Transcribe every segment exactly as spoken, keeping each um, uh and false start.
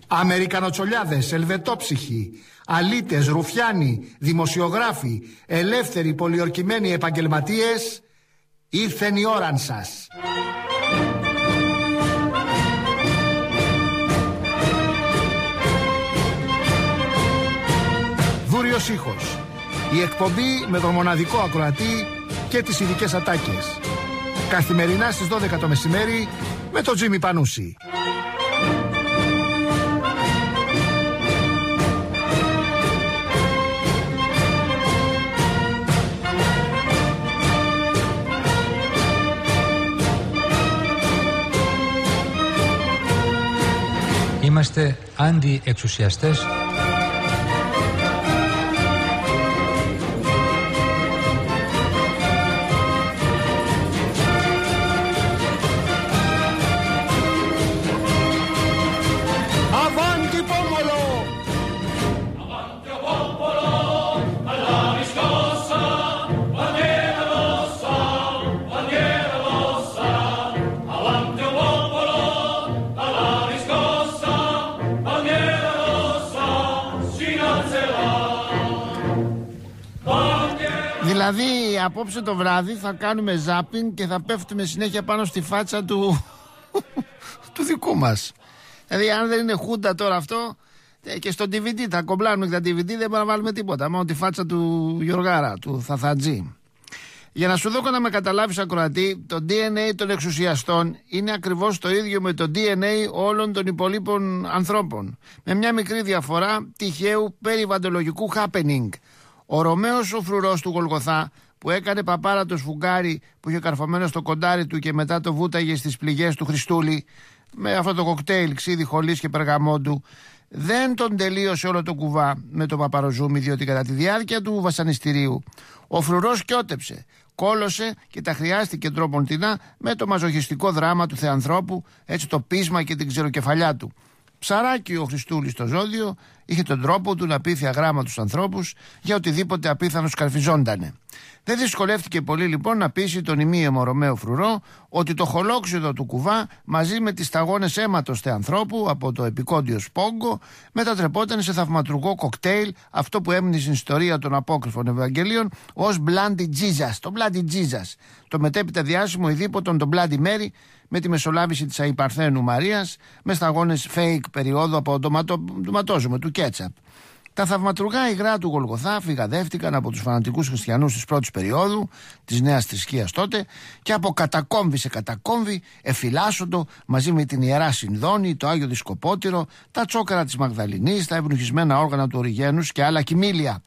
Αμερικανοτσολιάδες, ελβετόψυχοι, αλήτες, ρουφιάνοι, δημοσιογράφοι, ελεύθεροι πολιορκημένοι επαγγελματίες, ήρθεν η ώραν σας. Δούριος ήχος. Η εκπομπή με τον μοναδικό ακροατή και τις ειδικές ατάκες. Καθημερινά στις δώδεκα το μεσημέρι με τον Τζίμι Πανούση. Είμαστε αντιεξουσιαστές. Δηλαδή απόψε το βράδυ θα κάνουμε ζάπινγκ και θα πέφτουμε συνέχεια πάνω στη φάτσα του του δικού μας. Δηλαδή αν δεν είναι χούντα τώρα αυτό, και στο ντι βι ντι θα κομπλάνουμε και τα ντι βι ντι, δεν μπορούμε να βάλουμε τίποτα, μόνο τη φάτσα του Γιωργάρα, του Θαθατζή. Για να σου δω να με καταλάβεις ακροατή, το ντι εν έι των εξουσιαστών είναι ακριβώς το ίδιο με το ντι εν έι όλων των υπολείπων ανθρώπων, με μια μικρή διαφορά τυχαίου περιβαλλοντολογικού happening. Ο Ρωμαίος ο φρουρός του Γολγοθά, που έκανε παπάρα το σφουγγάρι που είχε καρφωμένο στο κοντάρι του και μετά το βούταγε στις πληγές του Χριστούλη με αυτό το κοκτέιλ ξύδι, χολής και περγαμόντου, δεν τον τελείωσε όλο το κουβά με το παπαροζούμι, διότι κατά τη διάρκεια του βασανιστηρίου ο φρουρός κιότεψε, κόλωσε και τα χρειάστηκε τρόποντινά με το μαζοχιστικό δράμα του Θεανθρώπου, έτσι το πείσμα και την ξεροκεφαλιά του. Ψαράκι ο Χριστούλης στο ζώδιο, είχε τον τρόπο του να πείθει αγράμμα τους ανθρώπους για οτιδήποτε απίθανο σκαρφιζόντανε. Δεν δυσκολεύτηκε πολύ λοιπόν να πείσει τον ημίαιμο Ρωμαίο φρουρό ότι το χολόξιδο του κουβά μαζί με τις σταγόνες αίματος θεανθρώπου από το επικόντιο σπόγκο μετατρεπόταν σε θαυματουργό κοκτέιλ, αυτό που έμεινε στην ιστορία των απόκριφων Ευαγγελίων ως Bloody Jesus, το Bloody Jesus, το μετέπειτα διάσημο ειδήποτον τον Bloody Mary, με τη μεσολάβηση της Αϊπαρθένου Μαρίας, με σταγόνες fake περίοδου από το ματόζωμο του κέτσαπ. Τα θαυματουργά υγρά του Γολγοθά φυγαδεύτηκαν από τους φανατικούς χριστιανούς της πρώτης περίοδου, της νέας θρησκείας τότε, και από κατακόμβη σε κατακόμβη εφυλάσσοντο μαζί με την Ιερά Συνδόνη, το Άγιο Δισκοπότηρο, τα τσόκαρα της Μαγδαληνής, τα ευνουχισμένα όργανα του Οριγένους και άλλα κοιμήλια.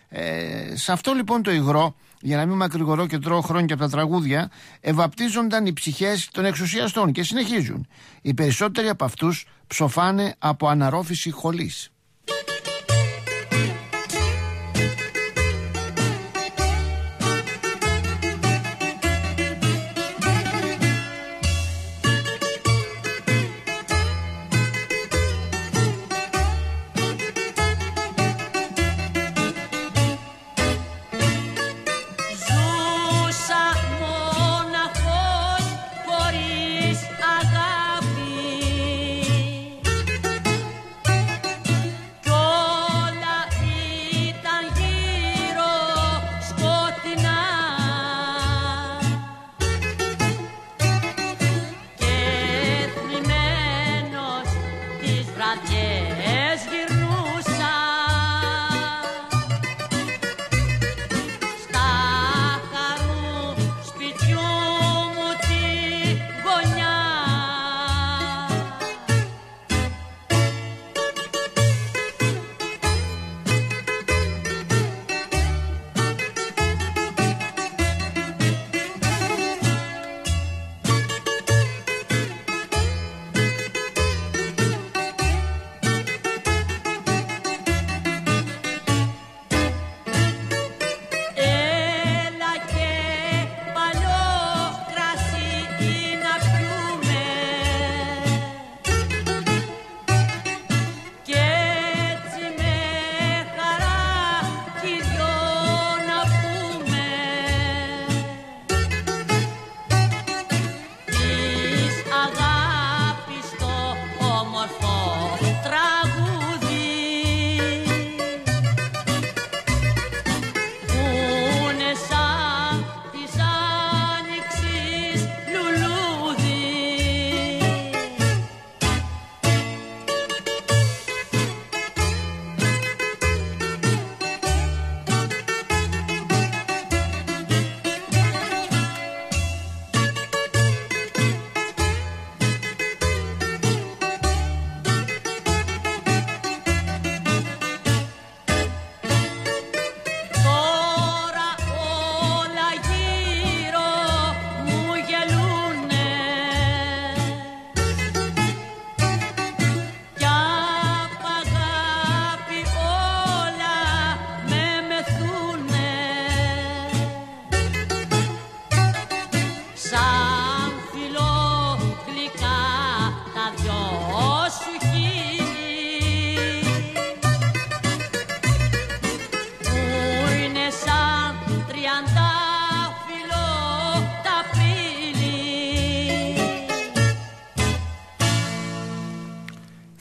Ε, σε αυτό λοιπόν το υγρό, για να μην μακρηγορώ και τρώω χρόνια από τα τραγούδια, ευαπτίζονταν οι ψυχές των εξουσιαστών και συνεχίζουν. Οι περισσότεροι από αυτούς ψοφάνε από αναρρόφηση χολής.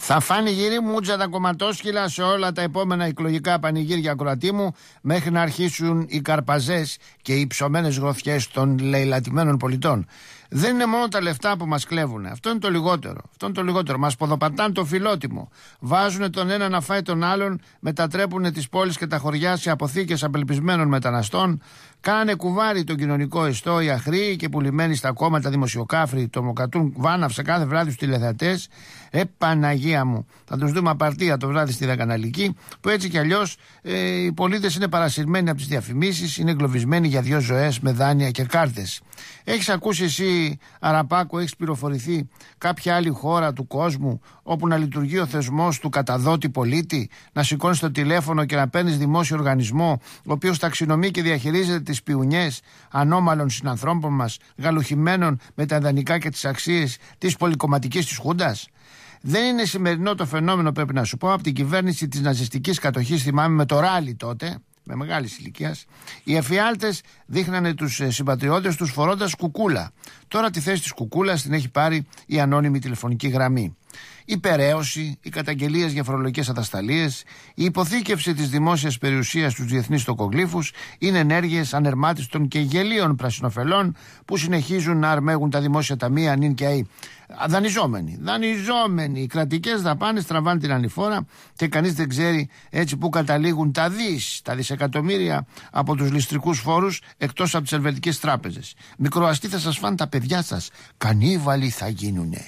Θα φάνει γυρί μούτσα τα κομματόσκυλα σε όλα τα επόμενα εκλογικά πανηγύρια ακροατή μου, μέχρι να αρχίσουν οι καρπαζές και οι ψωμένες γροθιές των λαιλατημένων πολιτών. Δεν είναι μόνο τα λεφτά που μας κλέβουν. Αυτό είναι το λιγότερο. Αυτό είναι το λιγότερο. Μας ποδοπατάνε το φιλότιμο. Βάζουν τον ένα να φάει τον άλλον, μετατρέπουν τις πόλεις και τα χωριά σε αποθήκες απελπισμένων μεταναστών. Κάνε κουβάρι τον κοινωνικό εστό οι αχροί και πουλημένοι στα κόμματα δημοσιοκάφροι τρομοκρατούν βάναυσα κάθε βράδυ στους τηλεθεατές. Ε, Παναγία μου, θα τους δούμε απαρτία το βράδυ στη Δεκαναλική, που έτσι κι αλλιώς ε, οι πολίτες είναι παρασυρμένοι από τις διαφημίσεις, είναι εγκλωβισμένοι για δύο ζωές με δάνεια και κάρτες. Έχεις ακούσει εσύ, Αραπάκο, έχεις πληροφορηθεί κάποια άλλη χώρα του κόσμου όπου να λειτουργεί ο θεσμός του καταδότη πολίτη, να σηκώνεις το τηλέφωνο και να παίρνεις δημόσιο οργανισμό, ο οποίος ταξινομεί και διαχειρίζεται τις πιουνιές ανώμαλων συνανθρώπων μας, γαλουχημένων με τα ιδανικά και τις αξίες της πολυκομματικής της Χούντας? Δεν είναι σημερινό το φαινόμενο, πρέπει να σου πω, από την κυβέρνηση της ναζιστικής κατοχής, θυμάμαι με το ράλι τότε, με μεγάλης ηλικίας, οι εφιάλτες δείχνανε τους συμπατριώτες τους φορώντας κουκούλα. Τώρα τη θέση της κουκούλας την έχει πάρει η ανώνυμη τηλεφωνική γραμμή. Η περαίωση, οι καταγγελίες για φορολογικές ατασταλίες, η υποθήκευση της δημόσιας περιουσίας στους διεθνείς τοκογλύφους είναι ενέργειες ανερμάτιστων και γελίων πρασινοφελών που συνεχίζουν να αρμέγουν τα δημόσια ταμεία νυν και αεί. Δανειζόμενοι, δανειζόμενοι. Οι κρατικές δαπάνες τραβάνε την ανηφόρα και κανείς δεν ξέρει έτσι που καταλήγουν τα δις, τα δισεκατομμύρια από τους ληστρικούς φόρους εκτός από τις ελβετικές τράπεζες. Μικροαστή θα σας φάνε τα παιδιά σας. Κανίβαλοι θα γίνουνε.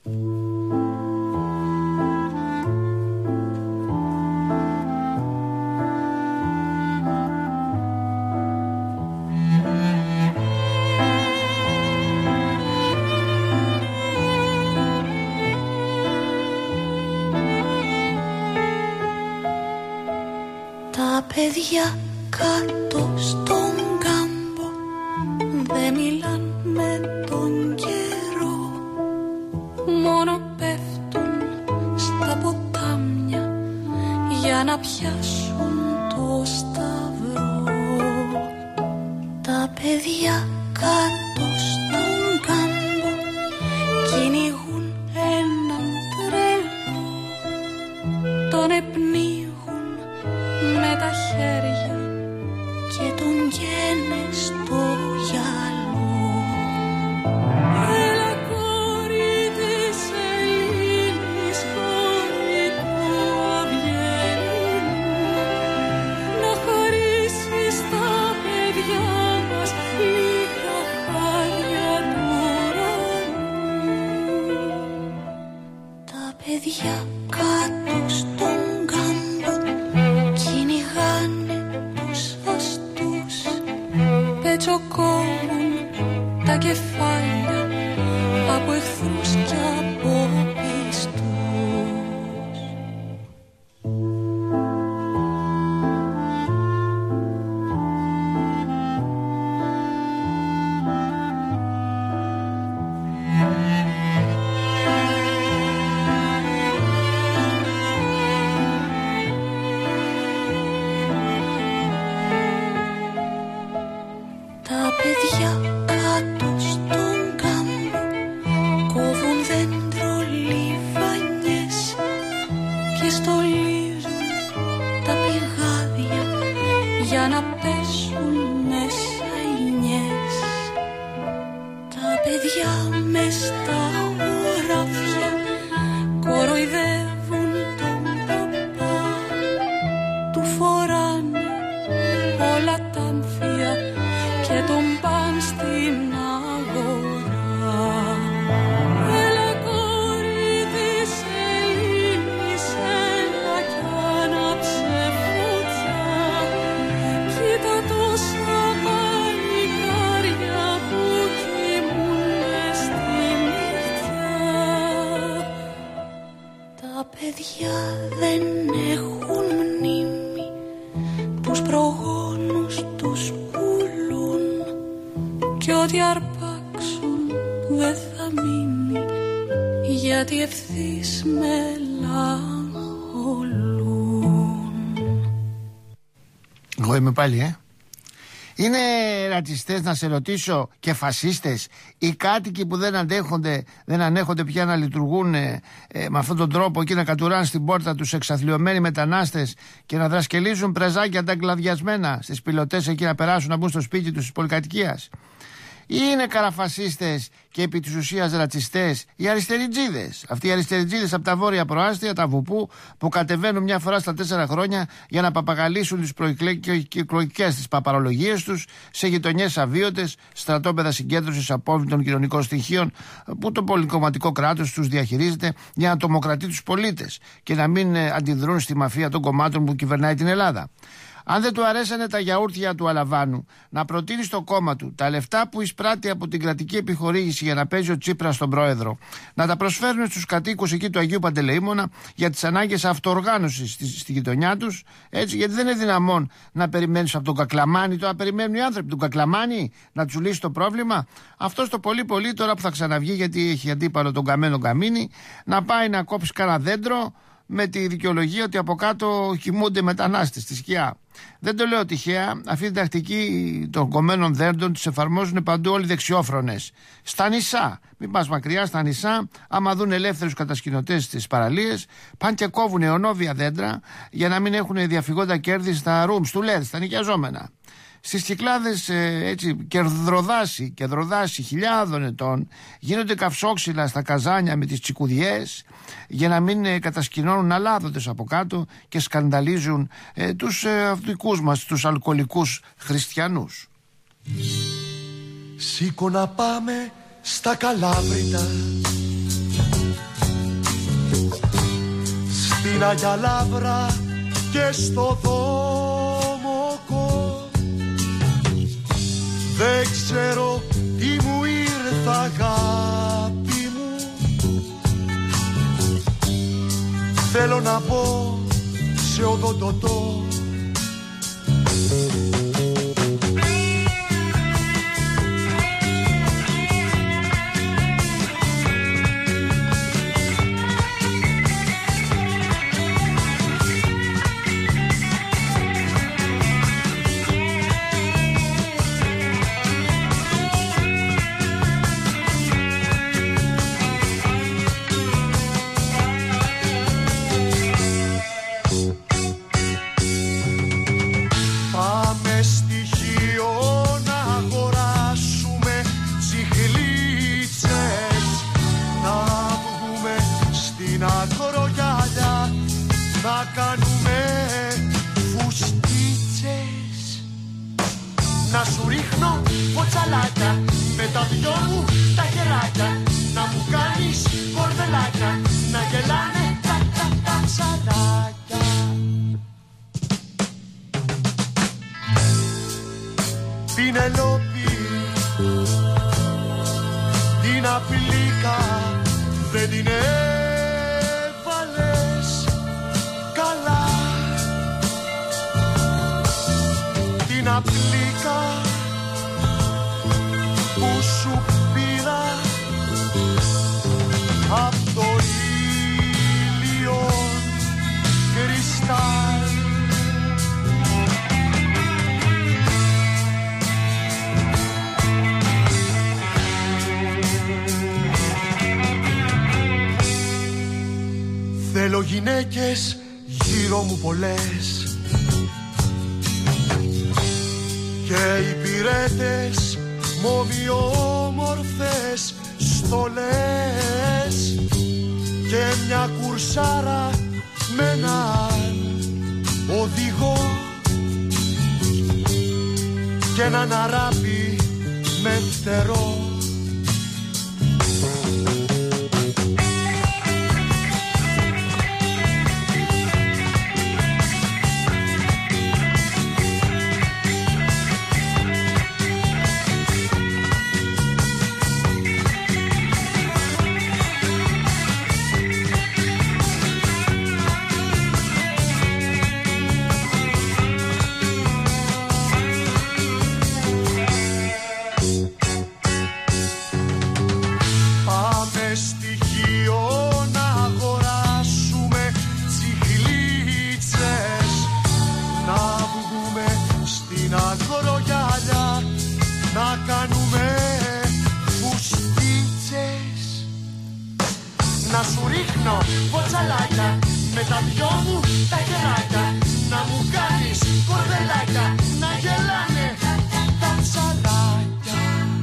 Τα παιδιά κάτω στον κάμπο δεν μιλάν με τον καιρό, μόνο πέφτουν στα ποτάμια για να πιάσουν το σταυρό. Τα παιδιά κάτω στον κάμπο κυνηγούν έναν τρελό, τον επνίγουν με τα χέρια και τον γένε στο γυαλό. Έλα κόρη της Ελλήνης, κόρη του Αυγερινού, να χαρίσεις τα παιδιά μας λίγα χάρια του ουρανού. Τα παιδιά κάτω στον κάμπο κυνηγάνε τους αστούς, πετσοκόβουν τα κεφάλια από εχθρούς και από πιστούς. Τα παιδιά κάτω στον κάμπο κόβουν δέντρο λιβανιές και στολίζουν τα πηγάδια για να πέσουν μέσα οι νιές. Τα παιδιά μες στα χωράφια κοροϊδεύουν τον παπά, του φοράνε όλα τα αμφία και τον παν στην αγορά. Έλα κόρη της Ελλήνης, έλα κι άναψε φωτιά, κοίτα τόσα παλικάρια που κοιμουνε στη νυχτιά. Τα παιδιά δεν έχουν μνήμη, τους προγόνους τους πουλούν κι ό,τι αρπάξουν δεν θα μείνει, γιατί ευθύς μελαγχολούν. Εγώ είμαι πάλι, ε. Είναι ρατσιστές, να σε ρωτήσω, και φασίστες οι κάτοικοι που δεν αντέχονται, δεν ανέχονται πια να λειτουργούν ε, ε, με αυτόν τον τρόπο και να κατουράνε στην πόρτα τους εξαθλιωμένοι μετανάστες και να δρασκελίζουν πρεζάκια ανταγκλαδιασμένα στις πιλωτές εκεί να περάσουν να μπουν στο σπίτι τους της πολυκατοικίας? Ή είναι καραφασίστες και επί της ουσίας ρατσιστές οι αριστεριτζίδες? Αυτοί οι αριστεριτζίδες από τα βόρεια προάστια, τα βουπού, που κατεβαίνουν μια φορά στα τέσσερα χρόνια για να παπαγαλίσουν τις προεκλογικές τις παπαρολογίες τους σε γειτονιές αβίωτες, στρατόπεδα συγκέντρωσης απόβλητων κοινωνικών στοιχείων που το πολυκομματικό κράτος τους διαχειρίζεται για να τομοκρατεί τους πολίτες και να μην αντιδρούν στη μαφία των κομμάτων που κυβερνάει την Ελλάδα. Αν δεν του αρέσανε τα γιαούρτια του Αλαβάνου, να προτείνει στο κόμμα του τα λεφτά που εισπράττει από την κρατική επιχορήγηση για να παίζει ο Τσίπρας στον πρόεδρο, να τα προσφέρουν στους κατοίκους εκεί του Αγίου Παντελεήμονα για τις ανάγκες αυτοοργάνωσης στη, στη γειτονιά τους, έτσι, γιατί δεν είναι δυναμόν να περιμένεις από τον Κακλαμάνη, τώρα περιμένουν οι άνθρωποι τον Κακλαμάνη να τους λύσει το πρόβλημα. Αυτό το πολύ πολύ τώρα που θα ξαναβγεί, γιατί έχει αντίπαλο τον καμένο Καμίνη, να πάει να κόψει κανένα δέντρο με τη δικαιολογία ότι από κάτω κοιμούνται μετανάστες στη σκιά. Δεν το λέω τυχαία, αυτή την τακτική των κομμένων δέντρων τους εφαρμόζουν παντού όλοι οι δεξιόφρονες. Στα νησά, μην πας μακριά, στα νησά, άμα δουν ελεύθερους κατασκηνωτές στις παραλίες, πάνε και κόβουν αιωνόβια δέντρα για να μην έχουν διαφυγόντα κέρδη στα rooms του ελ ι ντι, στα νοικιαζόμενα. Στις Κυκλάδες ε, έτσι κερδροδάσι, κερδροδάσι χιλιάδων ετών γίνονται καυσόξυλα στα καζάνια με τις τσικουδιές για να μην ε, κατασκηνώνουν αλάδοντες από κάτω και σκανδαλίζουν ε, τους ε, δικούς μας, τους αλκοολικούς χριστιανούς. Σήκω να πάμε στα Καλάβρητα, στην Αγιά Λαύρα και στο Δόμοκο. Δεν ξέρω τι μου ήρθα, αγάπη μου, θέλω να πω σε οδοντοτό. Να σου ρίχνω ποτσαλάκια με τα δυο μου τα χεράκια, να μου κάνεις κορδελάκια, να γελάνε τα τα τα ψαράκια. Πινελόπη, την απειλήκα δεν την έβαλες καλά. Την απλήκα που σου πήρα απ' το ήλιο κρυστάλλ. Θέλω γυναίκες γύρω μου πολλές και υπηρέτες μ' ομοιόμορφες στολές και μια κουρσάρα με έναν οδηγό και έναν αράπη με φτερό. με τα δυο μου τα κεράκια, να μου κάνεις κορδελάκια, να γελάνε τα ψαράκια.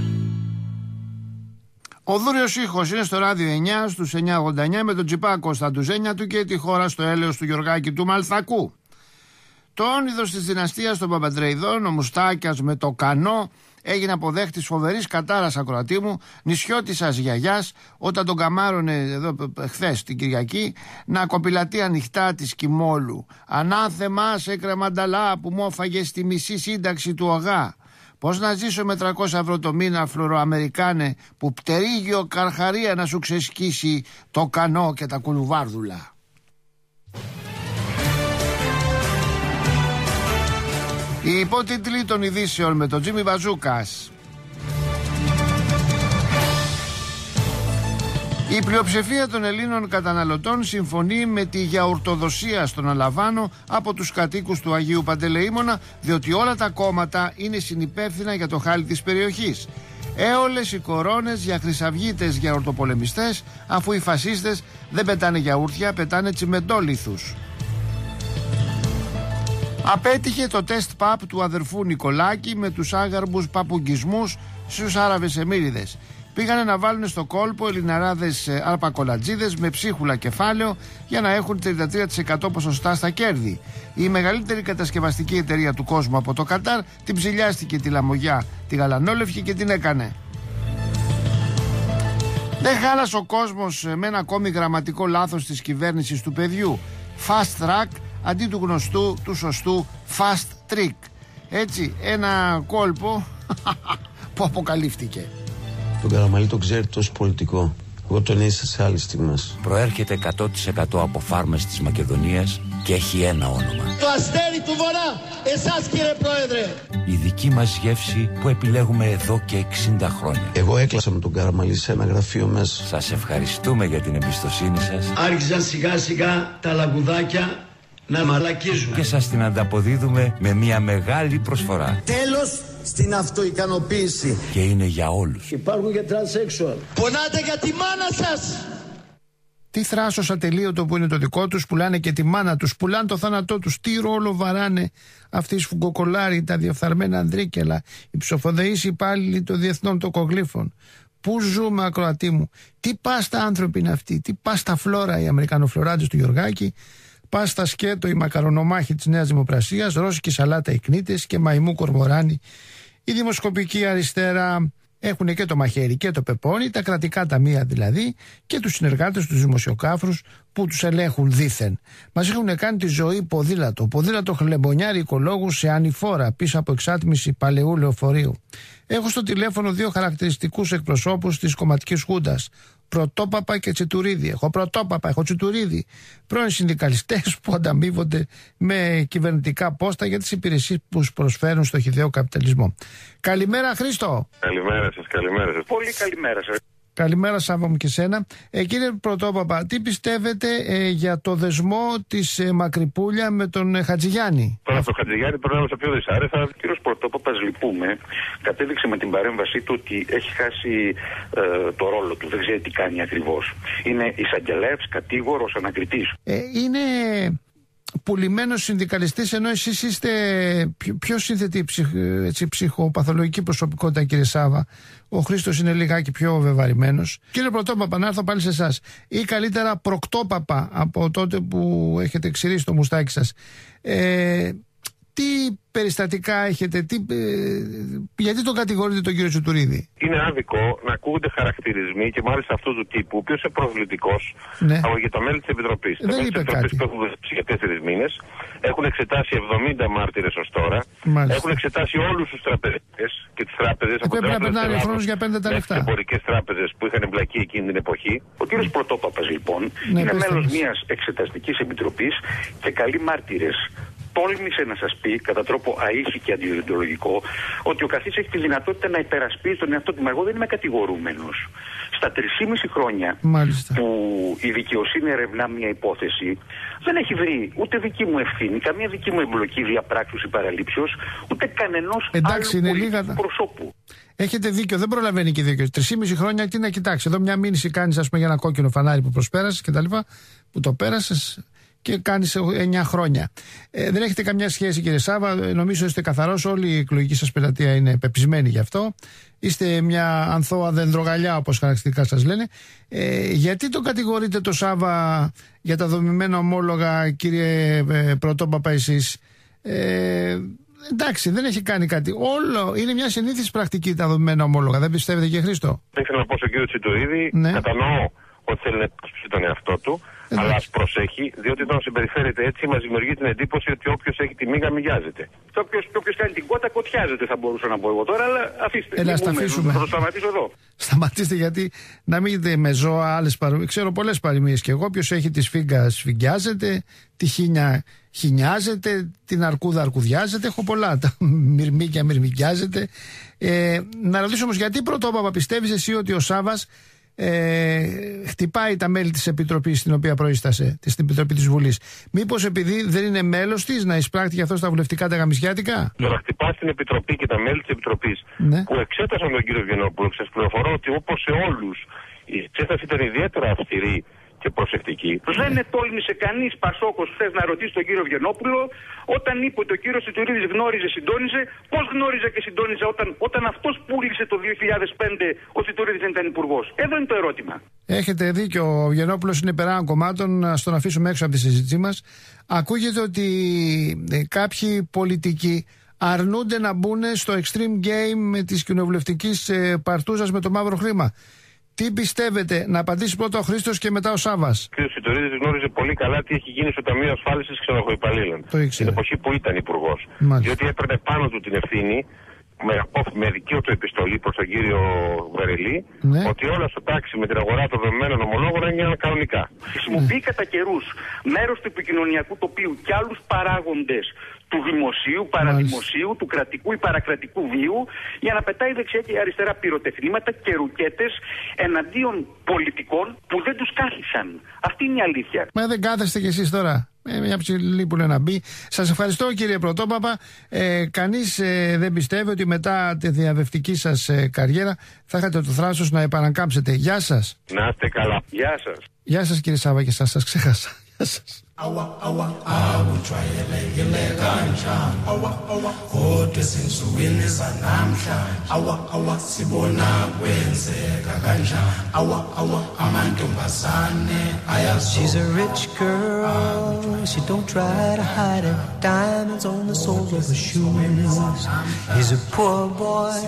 Ο Δούριος ήχος είναι στο ράδιο εννιά στους εννιά ογδόντα εννιά με τον Τσιπάκο στα ντουζένια του και τη χώρα στο έλεος του Γιωργάκη του Μαλθακού. Το όνειδος της δυναστείας των Παπαντρεϊδών, ο Μουστάκιας με το Κανό, έγινε αποδέχτης φοβερής κατάρας, ακροατή μου, νησιώτισσας γιαγιάς, όταν τον καμάρωνε εδώ χθες την Κυριακή να κοπηλατεί ανοιχτά τη Σκυμόλου. Ανάθεμά σε κρεμανταλά που μου έφαγε στη μισή σύνταξη του ΟΓΑ. Πώς να ζήσω με τριακόσια ευρώ το μήνα, φλωροαμερικάνε, που πτερίγιο καρχαρία να σου ξεσκίσει το Κανό και τα κουλουβάρδουλα. Οι υπότιτλοι των ειδήσεων με τον Τζίμι Μπαζούκας. Η πλειοψηφία των Ελλήνων καταναλωτών συμφωνεί με τη γιαουρτοδοσία στον Αλαβάνο από τους κατοίκους του Αγίου Παντελεήμονα, διότι όλα τα κόμματα είναι συνυπεύθυνα για το χάλι της περιοχής. Έολες οι κορώνες για χρυσαυγίτες γιαουρτοπολεμιστές, αφού οι φασίστες δεν πετάνε γιαούρτια, πετάνε τσιμεντόλιθους. Απέτυχε το τεστ παπ του αδερφού Νικολάκη με τους άγαρμπους παπουγκισμούς στους Άραβες Εμμύριδες. Πήγανε να βάλουν στο κόλπο ελληναράδες αρπακολατζίδες με ψίχουλα κεφάλαιο για να έχουν τριάντα τρία τοις εκατό ποσοστά στα κέρδη. Η μεγαλύτερη κατασκευαστική εταιρεία του κόσμου από το Κατάρ την ψηλιάστηκε τη λαμογιά, τη γαλανόλευκη και την έκανε. Δεν χάλασε ο κόσμος με ένα ακόμη γραμματικό λάθος της κυβέρνησης του παιδιού. Fast track αντί του γνωστού, του σωστού fast trick. Έτσι, ένα κόλπο που αποκαλύφθηκε. Τον Καραμαλή τον ξέρει τόσο πολιτικό. Εγώ τον είδα σε άλλες στιγμές. Προέρχεται εκατό τοις εκατό από φάρμες της Μακεδονίας και έχει ένα όνομα. Το αστέρι του Βορρά, εσάς κύριε Πρόεδρε. Η δική μας γεύση που επιλέγουμε εδώ και εξήντα χρόνια. Εγώ έκλασα με τον Καραμαλή σε ένα γραφείο μέσα. Σας ευχαριστούμε για την εμπιστοσύνη σας. Άρχισαν σιγά σιγά τα λαγουδάκια να μαλακίζουν. Και σας την ανταποδίδουμε με μια μεγάλη προσφορά. Τέλος στην αυτοικανοποίηση. Και είναι για όλους. Υπάρχουν και τρανσέξουαλ. Πονάτε για τη μάνα σας. Τι θράσος ατελείωτο που είναι το δικό τους, πουλάνε και τη μάνα τους, πουλάνε το θάνατό τους. Τι ρόλο βαράνε αυτοί οι σφουγγοκολάροι, τα διεφθαρμένα ανδρίκελα, οι ψοφοδεείς υπάλληλοι των διεθνών τοκογλύφων. Πού ζούμε, ακροατή μου, τι πάστα άνθρωποι είναι αυτοί, τι πάστα φλόρα οι Αμερικανοφλωράντες του Γιωργάκη, πάστα σκέτο η μακαρονομάχη της Νέας Δημοκρασίας, ρώσικη σαλάτα οι κνίτες και μαϊμού κορμοράνι. Η δημοσκοπική αριστερά έχουν και το μαχαίρι και το πεπόνι, τα κρατικά ταμεία δηλαδή, και τους συνεργάτες, τους δημοσιοκάφρους που τους ελέγχουν δήθεν. Μας έχουν κάνει τη ζωή ποδήλατο. Ποδήλατο χλεμπονιάρι οικολόγου σε ανηφόρα πίσω από εξάτμιση παλαιού λεωφορείου. Έχω στο τηλέφωνο δύο χαρακτηριστικούς εκπροσώπους της κομματικής χούντας. Πρωτόπαπα και Τσιτουρίδη. Έχω Πρωτόπαπα, έχω Τσιτουρίδη. Πρώην συνδικαλιστές που ανταμείβονται με κυβερνητικά πόστα για τις υπηρεσίες που προσφέρουν στο χυδαίο καπιταλισμό. Καλημέρα, Χρήστο. Καλημέρα σας, καλημέρα σας. Πολύ καλημέρα σας. Καλημέρα, Σάββα μου και σένα. Ε, κύριε Πρωτόπαπα, τι πιστεύετε ε, για το δεσμό της ε, Μακρυπούλια με τον ε, Χατζηγιάννη? Τώρα από τον Χατζηγιάννη περνάμε στο πιο δυσάρεστα. Ο κύριος Πρωτόπαπας, λυπούμε, κατέδειξε με την παρέμβασή του ότι έχει χάσει ε, το ρόλο του. Δεν ξέρει τι κάνει ακριβώς. Είναι εισαγγελέας, κατήγορος, ανακριτής. Ε, είναι πουλημένος συνδικαλιστής, ενώ εσείς είστε πιο, πιο σύνθετη ψυχ, έτσι, ψυχοπαθολογική προσωπικότητα, κύριε Σάβα. Ο Χρήστος είναι λιγάκι πιο βεβαρημένος. Κύριε Πρωτόπαπα, να έρθω πάλι σε εσάς. Ή καλύτερα Προκτόπαπα, από τότε που έχετε ξηρίσει το μουστάκι σας. Ε, τι περιστατικά έχετε, τι, ε, γιατί τον κατηγορείτε τον κύριο Τσιτουρίδη? Είναι άδικο να ακούγονται χαρακτηρισμοί και μάλιστα αυτού του τύπου, ο οποίος είναι προσβλητικός, ναι, από για τα μέλη της Επιτροπής. Δεν είπε κάτι. Που έχουν δουλέψει για τέσσερις μήνες, έχουν εξετάσει εβδομήντα μάρτυρες ως τώρα, μάλιστα, έχουν εξετάσει όλους τους τραπεζίτες και τις τράπεζες. Ε, πρέπει να περνάει ο χρόνος για πέντε τα λεφτά. Τις εμπορικές τράπεζες που είχαν εμπλακεί εκείνη την εποχή. Ο κύριος Πρωτόπαπας λοιπόν ναι, είναι μέλος μιας εξεταστικής επιτροπής και καλεί μάρτυρες. Τόλμησε να σας πει, κατά τρόπο αήχη και αντιδιοντολογικό, ότι ο καθής έχει τη δυνατότητα να υπερασπίσει τον εαυτό του. Μα εγώ δεν είμαι κατηγορούμενος. Στα τρεισήμιση χρόνια μάλιστα, που η δικαιοσύνη ερευνά μια υπόθεση, δεν έχει βρει ούτε δική μου ευθύνη, καμία δική μου εμπλοκή διαπράξεως ή παραλήψεως, ούτε κανενός εντάξει, άλλου είναι λίγα προσώπου. Έχετε δίκιο, δεν προλαβαίνει και δίκιο. Τρεισήμιση χρόνια τι να κοιτάξει. Εδώ μια μήνυση κάνεις, ας πούμε, για ένα κόκκινο φανάρι που προσπέρασες και τα λοιπά, που το πέρασες. και κάνεις εννιά χρόνια. Ε, δεν έχετε καμιά σχέση, κύριε Σάβα. Νομίζω είστε καθαρός. Όλη η εκλογική σας πελατεία είναι πεπισμένη γι' αυτό. Είστε μια ανθώα δεντρογαλιά, όπως χαρακτηριστικά σας λένε. Ε, γιατί τον κατηγορείτε το Σάβα για τα δομημένα ομόλογα, κύριε ε, Πρωτόπαπα, εσείς? Ε, εντάξει, δεν έχει κάνει κάτι. Όλο είναι μια συνήθις πρακτική τα δομημένα ομόλογα. Δεν πιστεύετε, κύριε Χρήστο? Δεν ήθελα να πω στον κύριο Τσιτουρίδη, ναι. Κατανοώ ότι θέλει να υπασπίσει τον εαυτό του. Ε, αλλά ας προσέχει, διότι όταν συμπεριφέρεται έτσι, μας δημιουργεί την εντύπωση ότι όποιος έχει τη μίγα μιγιάζεται. Και όποιος κάνει την κότα, κοτιάζεται, θα μπορούσα να πω εγώ τώρα, αλλά αφήστε. Έλα, στα αφήσουμε. Θα το σταματήσω εδώ. Σταματήστε, γιατί να μην δείτε με ζώα άλλες παροιμίες. Ξέρω πολλές παροιμίες και εγώ. Όποιος έχει τη σφίγγα σφιγγιάζεται, τη χίνια χινιάζεται, την αρκούδα αρκουδιάζεται. Έχω πολλά. Τα μυρμήκια μυρμικιάζεται. Ε, να ρωτήσω όμως, γιατί, Πρωτόπαπα, πιστεύεις εσύ ότι ο Σάβας Ε, χτυπάει τα μέλη της Επιτροπής στην οποία προείστασε, στην Επιτροπή της Βουλής? Μήπως επειδή δεν είναι μέλος της να εισπράκτει και αυτό στα βουλευτικά τα γαμισιάτικα? Τώρα χτυπά στην Επιτροπή και τα μέλη της Επιτροπής, ναι, που εξέτασαν τον κύριο Βιενόπουλο. Σας πληροφορώ ότι όπως σε όλους η εξέταση ήταν ιδιαίτερα αυστηρή και προσεκτική. Δεν είναι τόλμησε κανείς Πασόκος χθες να ρωτήσει τον κύριο Βιενόπουλο, όταν είπε ότι ο κύριος Τσιτουρίδης γνώριζε, συντόνιζε, πώς γνώριζε και συντόνιζε όταν, όταν αυτός πούλησε το δύο χιλιάδες πέντε ο Τσιτουρίδης δεν ήταν υπουργός? Εδώ είναι το ερώτημα. Έχετε δίκιο. Ο Βιενόπουλος είναι περάν κομμάτων. Να τον αφήσουμε έξω από τη συζήτησή μας. Ακούγεται ότι ε, κάποιοι πολιτικοί αρνούνται να μπουν στο extreme game της κοινοβουλευτικής ε, παρτούζας με το μαύρο χρήμα. Τι πιστεύετε? Να απαντήσει πρώτα ο Χρήστος και μετά ο Σάβας. Ο κ. Σιτουρίδης γνώριζε πολύ καλά τι έχει γίνει στο Ταμείο Ασφάλισης Ξενοδοχοϊπαλλήλων. Την εποχή που ήταν υπουργός. Διότι έπαιρνε πάνω του την ευθύνη, με, με δικαίω του επιστολή προς τον κύριο Βερελή, ναι, ότι όλα στο τάξη με την αγορά των δεδομένων ομολόγων έγιναν κανονικά. Χρησιμοποιεί κατά καιρούς μέρος του επικοινωνιακού τοπίου και άλλους παράγοντες του δημοσίου, παραδημοσίου, του κρατικού ή παρακρατικού βίου, για να πετάει δεξιά και αριστερά πυροτεχνήματα και ρουκέτες εναντίον πολιτικών που δεν τους κάθισαν. Αυτή είναι η αλήθεια. Μα δεν κάθεστε κι εσείς τώρα? Ε, μια ψηλή που λέει να μπει. Σας ευχαριστώ, κύριε Πρωτόπαπα. Ε, κανείς ε, δεν πιστεύει ότι μετά τη διαβευτική σας ε, καριέρα θα είχατε το θράσος να επανακάμψετε. Γεια σας. Να είστε καλά. Γεια σας. Γεια σας, κύριε Σάβα, και σας, σας ξέχασα. Γεια σας. Awa, awa, awu trayelekileka njani awa, awa, kodwa sinsukwini sanamhlanje awa, awa, sibona kwenzeka kanjani awa, awa, amantombazane ayazi. She's a rich girl, she don't try to hide it, diamonds on the soles of her shoes. He's a poor boy,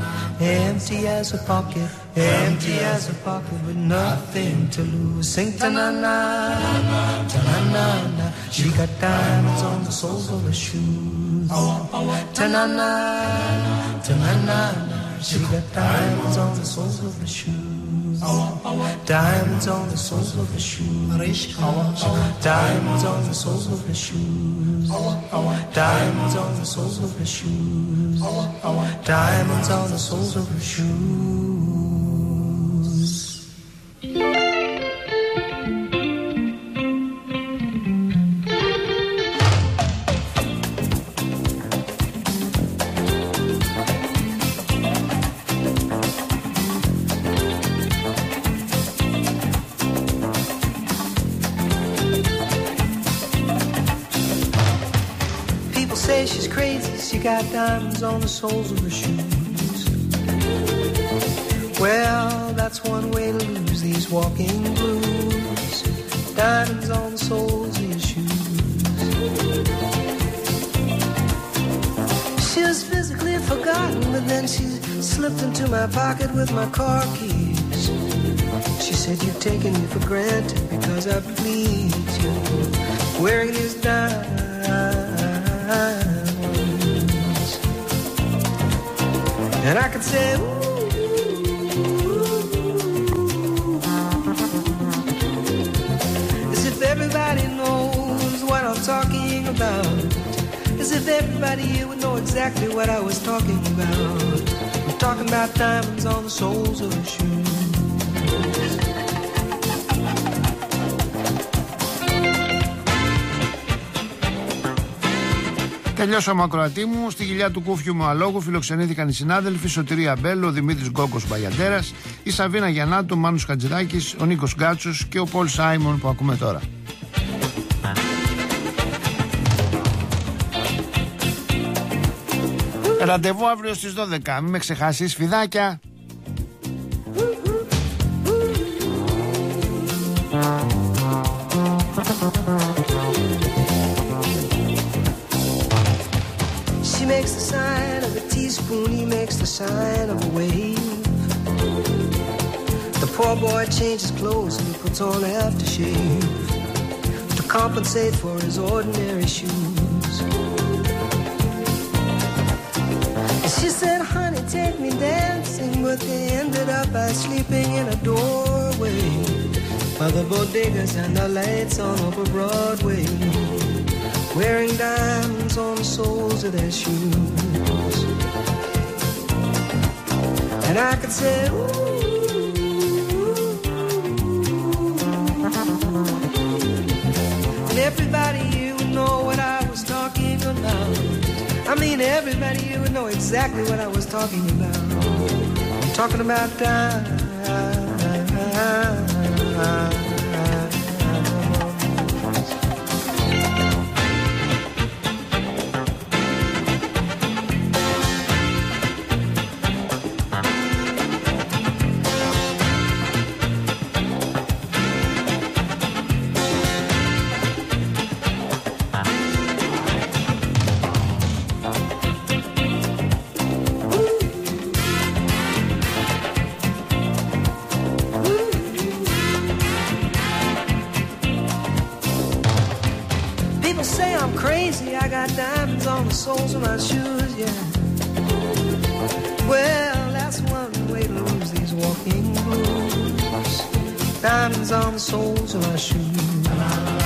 empty as a pocket, empty as a pocket with nothing to lose. Sing ta-na-na, ta-na-na. She got diamonds on the soles of her shoes. Ta-na-na, ta-na-na. She got diamonds on the soles of her shoes. Diamonds on the soles of her shoes. Diamonds on the soles of her shoes. Diamonds on the soles of her shoes. Diamonds on the soles of her shoes. Say she's crazy, she got diamonds on the soles of her shoes. Well, that's one way to lose these walking blues. Diamonds on the soles of your shoes. She was physically forgotten, but then she slipped into my pocket with my car keys. She said, you've taken me for granted because I please you. Wearing these diamonds. And I could say, ooh, as if everybody knows what I'm talking about. As if everybody here would know exactly what I was talking about. I'm talking about diamonds on the soles of the shoes. Τελειώσαμε, ακροατή μου. Στη κοιλιά του κούφιου μου αλόγου φιλοξενήθηκαν οι συνάδελφοι Σωτηρία Μπέλο, ο Δημήτρης Γκόγκος Μπαγιαντέρας, η Σαβίνα Γιαννάτου, ο Μάνος Χατζηδάκης, ο Νίκος Γκάτσος και ο Πολ Σάιμον που ακούμε τώρα. Ραντεβού αύριο στις δώδεκα. Μην με ξεχάσεις, φιδάκια. She makes the sign of a teaspoon, he makes the sign of a wave. The poor boy changes clothes and he puts on aftershave to compensate for his ordinary shoes. And she said, honey, take me dancing, but they ended up by sleeping in a doorway by the bodegas and the lights on over Broadway, wearing diamonds on the soles of their shoes. And I could say, ooh. And everybody here would know what I was talking about. I mean, everybody here would know exactly what I was talking about. I'm talking about time. Soles of my shoes, yeah. Well, that's one way to lose these walking blues. Diamonds on the soles of my shoes.